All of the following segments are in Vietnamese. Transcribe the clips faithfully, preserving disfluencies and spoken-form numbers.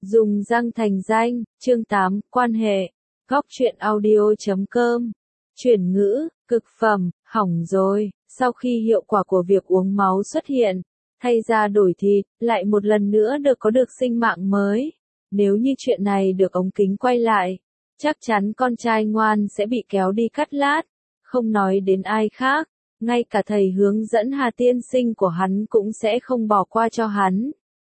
Dùng răng thành danh, chương tám, quan hệ. Góc truyện audio chấm com. Chuyển ngữ, cực phẩm, hỏng rồi. Sau khi hiệu quả của việc uống máu xuất hiện, thay ra đổi thịt, lại một lần nữa được có được sinh mạng mới. Nếu như chuyện này được ống kính quay lại, chắc chắn con trai ngoan sẽ bị kéo đi cắt lát. Không nói đến ai khác, ngay cả thầy hướng dẫn Hà tiên sinh của hắn cũng sẽ không bỏ qua cho hắn.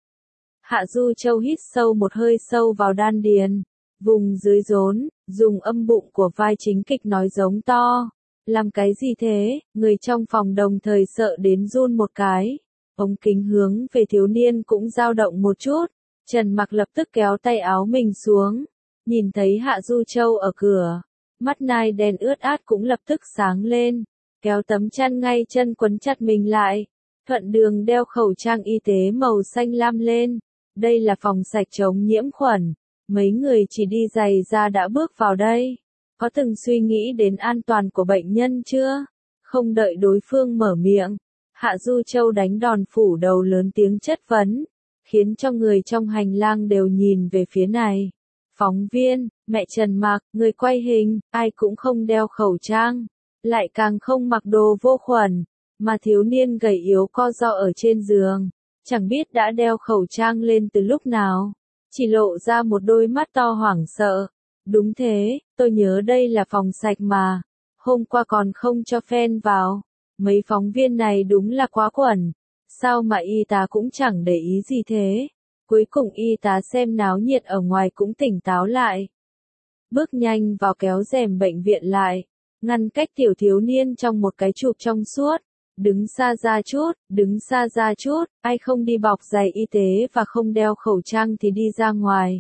Hạ Du Châu hít sâu một hơi sâu vào đan điền, vùng dưới rốn, dùng âm bụng của vai chính kịch nói giống to. Làm cái gì thế? Người trong phòng đồng thời sợ đến run một cái. Ống kính hướng về thiếu niên cũng dao động một chút. Trần Mặc lập tức kéo tay áo mình xuống. Nhìn thấy Hạ Du Châu ở cửa. Mắt nai đen ướt át cũng lập tức sáng lên. Kéo tấm chăn ngay chân quấn chặt mình lại. Thuận đường đeo khẩu trang y tế màu xanh lam lên. Đây là phòng sạch chống nhiễm khuẩn. Mấy người chỉ đi giày ra đã bước vào đây. Có từng suy nghĩ đến an toàn của bệnh nhân chưa? Không đợi đối phương mở miệng. Hạ Du Châu đánh đòn phủ đầu lớn tiếng chất vấn. Khiến cho người trong hành lang đều nhìn về phía này. Phóng viên, mẹ Trần Mặc, người quay hình, ai cũng không đeo khẩu trang. Lại càng không mặc đồ vô khuẩn. Mà thiếu niên gầy yếu co ro ở trên giường. Chẳng biết đã đeo khẩu trang lên từ lúc nào. Chỉ lộ ra một đôi mắt to hoảng sợ. Đúng thế, tôi nhớ đây là phòng sạch mà. Hôm qua còn không cho fan vào. Mấy phóng viên này đúng là quá quẩn. Sao mà y tá cũng chẳng để ý gì thế. Cuối cùng y tá xem náo nhiệt ở ngoài cũng tỉnh táo lại. Bước nhanh vào kéo rèm bệnh viện lại. Ngăn cách tiểu thiếu niên trong một cái chụp trong suốt. Đứng xa ra chút, đứng xa ra chút, ai không đi bọc giày y tế và không đeo khẩu trang thì đi ra ngoài.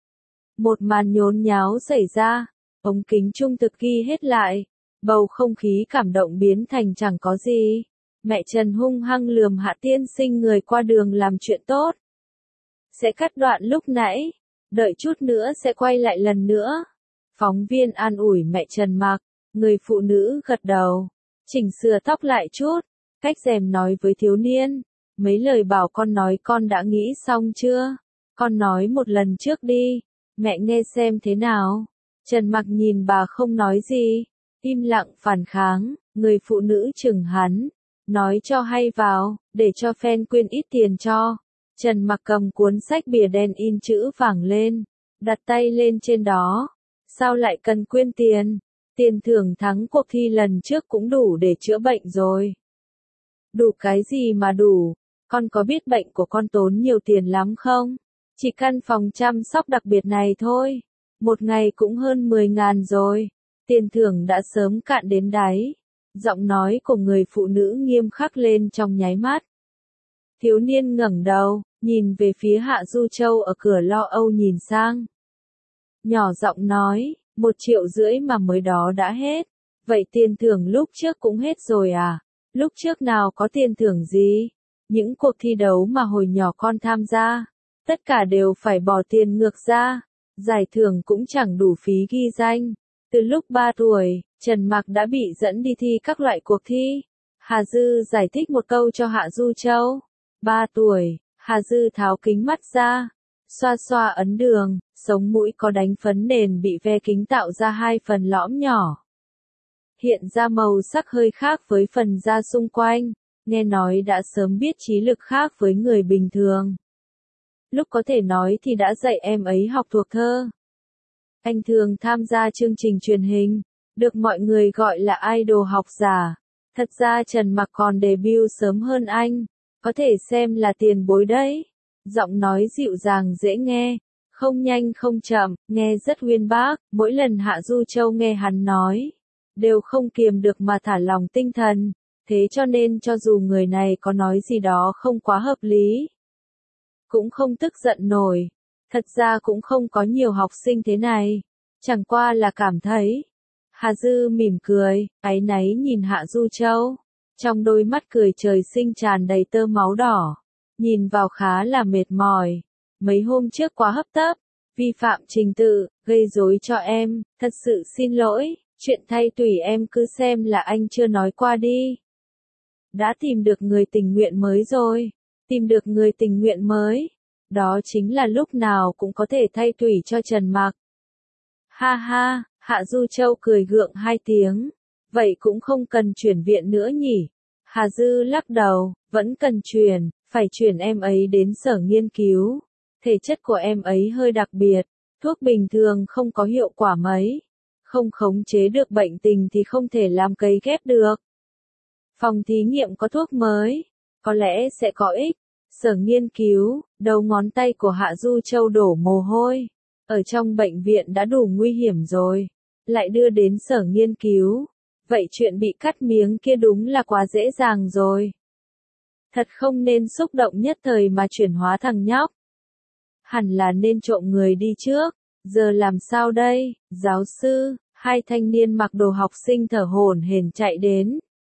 Một màn nhốn nháo xảy ra, ống kính trung thực ghi hết lại, bầu không khí cảm động biến thành chẳng có gì. Mẹ Trần hung hăng lườm Hạ tiên sinh người qua đường làm chuyện tốt. Sẽ cắt đoạn lúc nãy, đợi chút nữa sẽ quay lại lần nữa. Phóng viên an ủi mẹ Trần Mặc, người phụ nữ gật đầu. Chỉnh sửa tóc lại chút, cách rèm nói với thiếu niên, mấy lời bảo con nói con đã nghĩ xong chưa? Con nói một lần trước đi, mẹ nghe xem thế nào. Trần Mặc nhìn bà không nói gì, im lặng phản kháng, người phụ nữ chừng hắn, nói cho hay vào, để cho fan quyên ít tiền cho. Trần Mặc cầm cuốn sách bìa đen in chữ vàng lên, đặt tay lên trên đó, sao lại cần quyên tiền? Tiền thưởng thắng cuộc thi lần trước cũng đủ để chữa bệnh rồi. Đủ cái gì mà đủ? Con có biết bệnh của con tốn nhiều tiền lắm không? Chỉ căn phòng chăm sóc đặc biệt này thôi. Một ngày cũng hơn mười ngàn rồi. Tiền thưởng đã sớm cạn đến đáy. Giọng nói của người phụ nữ nghiêm khắc lên trong nháy mắt. Thiếu niên ngẩng đầu, nhìn về phía Hạ Du Châu ở cửa lo âu nhìn sang. Nhỏ giọng nói. Một triệu rưỡi mà mới đó đã hết. Vậy tiền thưởng lúc trước cũng hết rồi à? Lúc trước nào có tiền thưởng gì? Những cuộc thi đấu mà hồi nhỏ con tham gia, tất cả đều phải bỏ tiền ngược ra. Giải thưởng cũng chẳng đủ phí ghi danh. Từ lúc ba tuổi, Trần Mặc đã bị dẫn đi thi các loại cuộc thi. Hà Dư giải thích một câu cho Hạ Du Châu. ba tuổi, Hà Dư tháo kính mắt ra. Xoa xoa ấn đường, sống mũi có đánh phấn nền bị ve kính tạo ra hai phần lõm nhỏ. Hiện ra màu sắc hơi khác với phần da xung quanh, nghe nói đã sớm biết trí lực khác với người bình thường. Lúc có thể nói thì đã dạy em ấy học thuộc thơ. Anh thường tham gia chương trình truyền hình, được mọi người gọi là idol học giả. Thật ra Trần Mặc còn debut sớm hơn anh, có thể xem là tiền bối đấy. Giọng nói dịu dàng dễ nghe, không nhanh không chậm, nghe rất uyên bác. Mỗi lần Hạ Du Châu nghe hắn nói, đều không kiềm được mà thả lòng tinh thần. Thế cho nên cho dù người này có nói gì đó không quá hợp lý, cũng không tức giận nổi. Thật ra cũng không có nhiều học sinh thế này, chẳng qua là cảm thấy. Hà Dư mỉm cười, áy náy nhìn Hạ Du Châu, trong đôi mắt cười trời sinh tràn đầy tơ máu đỏ. Nhìn vào khá là mệt mỏi. Mấy hôm trước quá hấp tấp, vi phạm trình tự, gây rối cho em, thật sự xin lỗi, chuyện thay tùy em cứ xem là anh chưa nói qua đi. Đã tìm được người tình nguyện mới rồi, tìm được người tình nguyện mới. đó chính là lúc nào cũng có thể thay tủy cho Trần Mặc. Ha ha, Hạ Du Châu cười gượng hai tiếng. Vậy cũng không cần chuyển viện nữa nhỉ? Hà Dư lắc đầu, vẫn cần chuyển, phải chuyển em ấy đến sở nghiên cứu. Thể chất của em ấy hơi đặc biệt, thuốc bình thường không có hiệu quả mấy. Không khống chế được bệnh tình thì không thể làm cấy ghép được. Phòng thí nghiệm có thuốc mới, có lẽ sẽ có ích. Sở nghiên cứu, đầu ngón tay của Hạ Du Châu đổ mồ hôi. Ở trong bệnh viện đã đủ nguy hiểm rồi, lại đưa đến sở nghiên cứu. Vậy chuyện bị cắt miếng kia đúng là quá dễ dàng rồi. Thật không nên xúc động nhất thời mà chuyển hóa thằng nhóc. Hẳn là nên trộm người đi trước. Giờ làm sao đây, giáo sư? Hai thanh niên mặc đồ học sinh thở hổn hển chạy đến.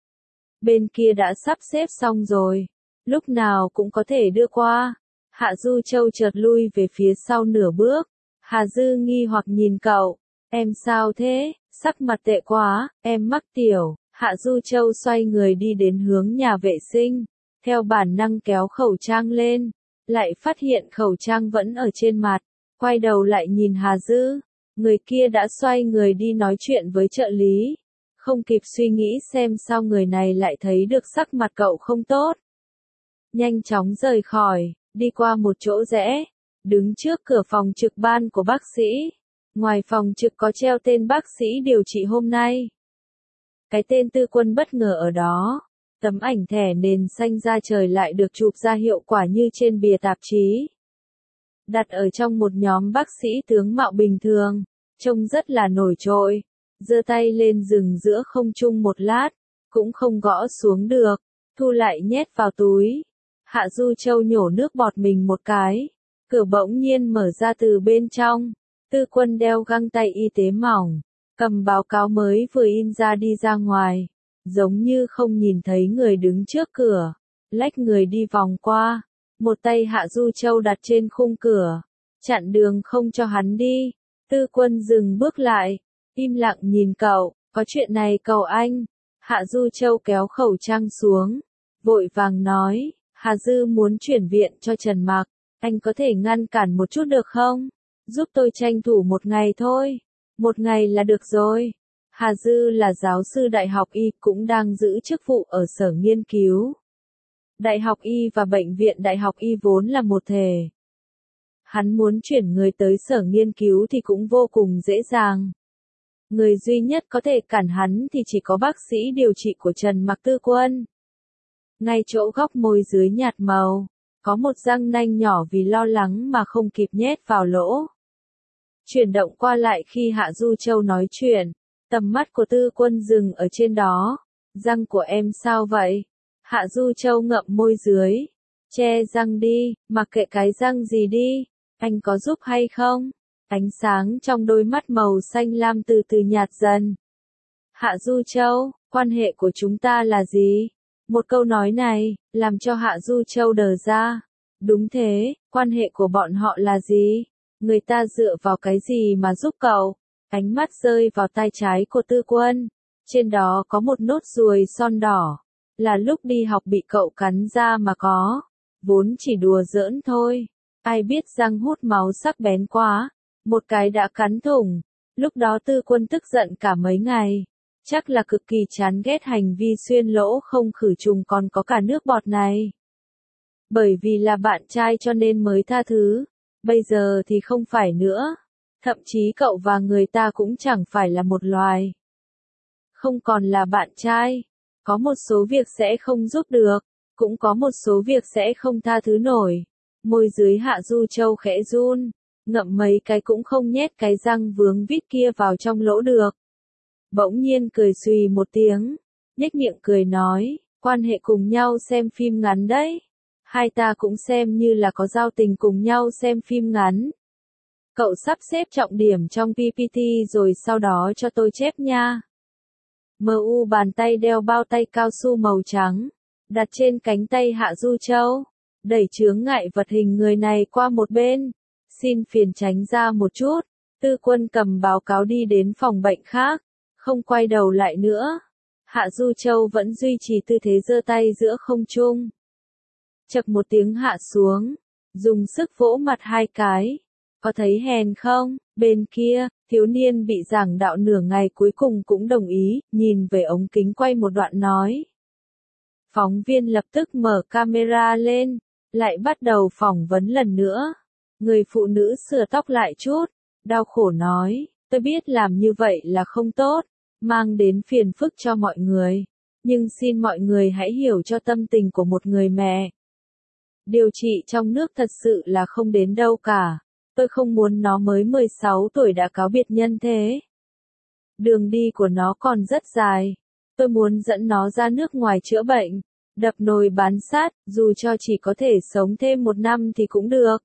Bên kia đã sắp xếp xong rồi, lúc nào cũng có thể đưa qua. Hạ Du Châu chợt lui về phía sau nửa bước. Hà Dư nghi hoặc nhìn cậu. Em sao thế? Sắc mặt tệ quá, em mắc tiểu. Hạ Du Châu xoay người đi đến hướng nhà vệ sinh. Theo bản năng kéo khẩu trang lên. Lại phát hiện khẩu trang vẫn ở trên mặt. Quay đầu lại nhìn Hà Dư. Người kia đã xoay người đi nói chuyện với trợ lý. Không kịp suy nghĩ xem sao người này lại thấy được sắc mặt cậu không tốt. Nhanh chóng rời khỏi, đi qua một chỗ rẽ. Đứng trước cửa phòng trực ban của bác sĩ. Ngoài phòng trực có treo tên bác sĩ điều trị hôm nay. Cái tên Tư Quân bất ngờ ở đó. Tấm ảnh thẻ nền xanh da trời lại được chụp ra hiệu quả như trên bìa tạp chí. Đặt ở trong một nhóm bác sĩ tướng mạo bình thường, trông rất là nổi trội. Giơ tay lên dừng giữa không trung một lát, cũng không gõ xuống được, thu lại nhét vào túi. Hạ Du Châu nhổ nước bọt mình một cái. Cửa bỗng nhiên mở ra từ bên trong. Tư Quân đeo găng tay y tế mỏng, cầm báo cáo mới vừa in ra đi ra ngoài, giống như không nhìn thấy người đứng trước cửa, lách người đi vòng qua, một tay Hạ Du Châu đặt trên khung cửa, chặn đường không cho hắn đi. Tư Quân dừng bước lại, im lặng nhìn cậu, có chuyện này cầu anh. Hạ Du Châu kéo khẩu trang xuống, vội vàng nói, Hà Dư muốn chuyển viện cho Trần Mặc, anh có thể ngăn cản một chút được không? Giúp tôi tranh thủ một ngày thôi. Một ngày là được rồi. Hà Dư là giáo sư đại học Y, cũng đang giữ chức vụ ở sở nghiên cứu. Đại học Y và bệnh viện đại học Y vốn là một thể. Hắn muốn chuyển người tới sở nghiên cứu thì cũng vô cùng dễ dàng. Người duy nhất có thể cản hắn thì chỉ có bác sĩ điều trị của Trần Mặc Tư Quân. Ngay chỗ góc môi dưới nhạt màu, có một răng nanh nhỏ vì lo lắng mà không kịp nhét vào lỗ. Chuyển động qua lại khi Hạ Du Châu nói chuyện, tầm mắt của Tư Quân dừng ở trên đó. Răng của em sao vậy? Hạ Du Châu ngậm môi dưới. Che răng đi, mặc kệ cái răng gì đi. Anh có giúp hay không? Ánh sáng trong đôi mắt màu xanh lam từ từ nhạt dần. Hạ Du Châu, quan hệ của chúng ta là gì? Một câu nói này, làm cho Hạ Du Châu đờ ra. Đúng thế, quan hệ của bọn họ là gì? Người ta dựa vào cái gì mà giúp cậu? Ánh mắt rơi vào tay trái của Tư Quân. Trên đó có một nốt ruồi son đỏ. Là lúc đi học bị cậu cắn ra mà có. Vốn chỉ đùa giỡn thôi. Ai biết răng hút máu sắc bén quá. Một cái đã cắn thủng. Lúc đó Tư Quân tức giận cả mấy ngày. Chắc là cực kỳ chán ghét hành vi xuyên lỗ không khử trùng còn có cả nước bọt này. Bởi vì là bạn trai cho nên mới tha thứ. Bây giờ thì không phải nữa. Thậm chí cậu và người ta cũng chẳng phải là một loài. Không còn là bạn trai. Có một số việc sẽ không giúp được. Cũng có một số việc sẽ không tha thứ nổi. Môi dưới Hạ Du Châu khẽ run. Ngậm mấy cái cũng không nhét cái răng vướng vít kia vào trong lỗ được. Bỗng nhiên cười xùy một tiếng. Nhếch miệng cười nói. Quan hệ cùng nhau xem phim ngắn đấy. Hai ta cũng xem như là có giao tình cùng nhau xem phim ngắn. Cậu sắp xếp trọng điểm trong pê pê tê rồi sau đó cho tôi chép nha. em u bàn tay đeo bao tay cao su màu trắng. Đặt trên cánh tay Hạ Du Châu. Đẩy chướng ngại vật hình người này qua một bên. Xin phiền tránh ra một chút. Tư Quân cầm báo cáo đi đến phòng bệnh khác. Không quay đầu lại nữa. Hạ Du Châu vẫn duy trì tư thế giơ tay giữa không trung. Chậc một tiếng hạ xuống. dùng sức vỗ mặt hai cái. Có thấy hèn không? Bên kia, thiếu niên bị giảng đạo nửa ngày cuối cùng cũng đồng ý, nhìn về ống kính quay một đoạn nói. Phóng viên lập tức mở camera lên, lại bắt đầu phỏng vấn lần nữa. Người phụ nữ sửa tóc lại chút, đau khổ nói, tôi biết làm như vậy là không tốt, mang đến phiền phức cho mọi người, nhưng xin mọi người hãy hiểu cho tâm tình của một người mẹ. Điều trị trong nước thật sự là không đến đâu cả, tôi không muốn nó mới mười sáu tuổi đã cáo biệt nhân thế. Đường đi của nó còn rất dài, tôi muốn dẫn nó ra nước ngoài chữa bệnh, đập nồi bán sắt, dù cho chỉ có thể sống thêm một năm thì cũng được.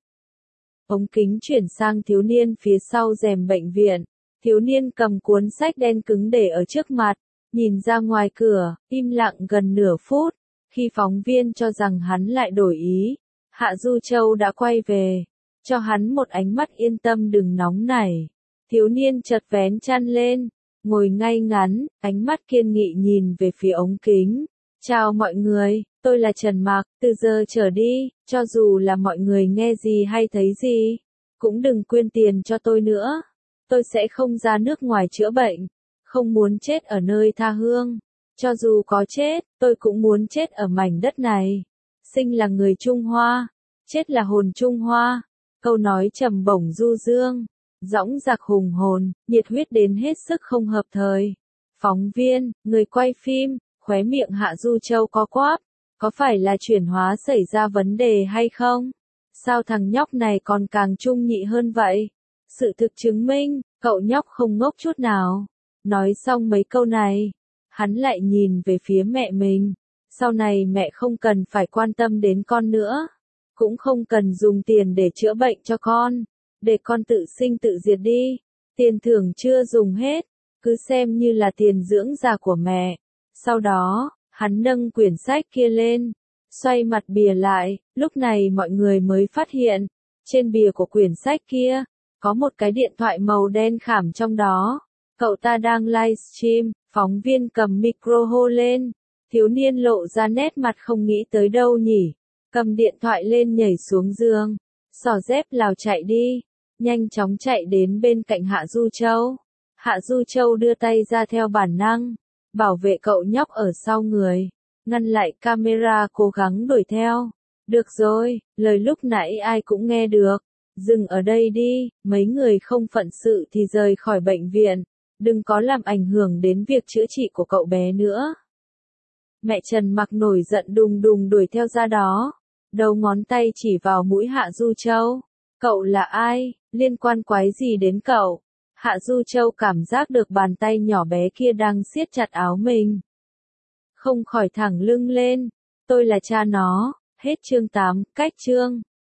Ống kính chuyển sang thiếu niên phía sau rèm bệnh viện. Thiếu niên cầm cuốn sách đen cứng để ở trước mặt, nhìn ra ngoài cửa, im lặng gần nửa phút. Khi phóng viên cho rằng hắn lại đổi ý, Hạ Du Châu đã quay về, cho hắn một ánh mắt yên tâm đừng nóng nảy. Thiếu niên chợt vén chăn lên, ngồi ngay ngắn, ánh mắt kiên nghị nhìn về phía ống kính. Chào mọi người, tôi là Trần Mạc, từ giờ trở đi, cho dù là mọi người nghe gì hay thấy gì, cũng đừng quyên tiền cho tôi nữa. Tôi sẽ không ra nước ngoài chữa bệnh, không muốn chết ở nơi tha hương. Cho dù có chết, tôi cũng muốn chết ở mảnh đất này. Sinh là người Trung Hoa, chết là hồn Trung Hoa. Câu nói trầm bổng du dương, dõng dạc hùng hồn, nhiệt huyết đến hết sức không hợp thời. Phóng viên, người quay phim, khóe miệng Hạ Du Châu có quắp, có phải là chuyển hóa xảy ra vấn đề hay không? Sao thằng nhóc này còn càng trung nhị hơn vậy? Sự thực chứng minh, cậu nhóc không ngốc chút nào. Nói xong mấy câu này, hắn lại nhìn về phía mẹ mình. Sau này mẹ không cần phải quan tâm đến con nữa, cũng không cần dùng tiền để chữa bệnh cho con, để con tự sinh tự diệt đi. Tiền thưởng chưa dùng hết, cứ xem như là tiền dưỡng già của mẹ. Sau đó, hắn nâng quyển sách kia lên, xoay mặt bìa lại, lúc này mọi người mới phát hiện, trên bìa của quyển sách kia, có một cái điện thoại màu đen khảm trong đó. Cậu ta đang livestream, phóng viên cầm micro hô lên. Thiếu niên lộ ra nét mặt không nghĩ tới đâu nhỉ. Cầm điện thoại lên nhảy xuống giường, xỏ dép lào chạy đi, nhanh chóng chạy đến bên cạnh Hạ Du Châu. Hạ Du Châu đưa tay ra theo bản năng, bảo vệ cậu nhóc ở sau người, ngăn lại camera cố gắng đuổi theo. Được rồi, lời lúc nãy ai cũng nghe được. Dừng ở đây đi, mấy người không phận sự thì rời khỏi bệnh viện, đừng có làm ảnh hưởng đến việc chữa trị của cậu bé nữa. Mẹ Trần Mặc nổi giận đùng đùng đuổi theo ra đó, đầu ngón tay chỉ vào mũi Hạ Du Châu. Cậu là ai, liên quan quái gì đến cậu? Hạ Du Châu cảm giác được bàn tay nhỏ bé kia đang siết chặt áo mình. Không khỏi thẳng lưng lên, tôi là cha nó. Hết chương tám, cách chương.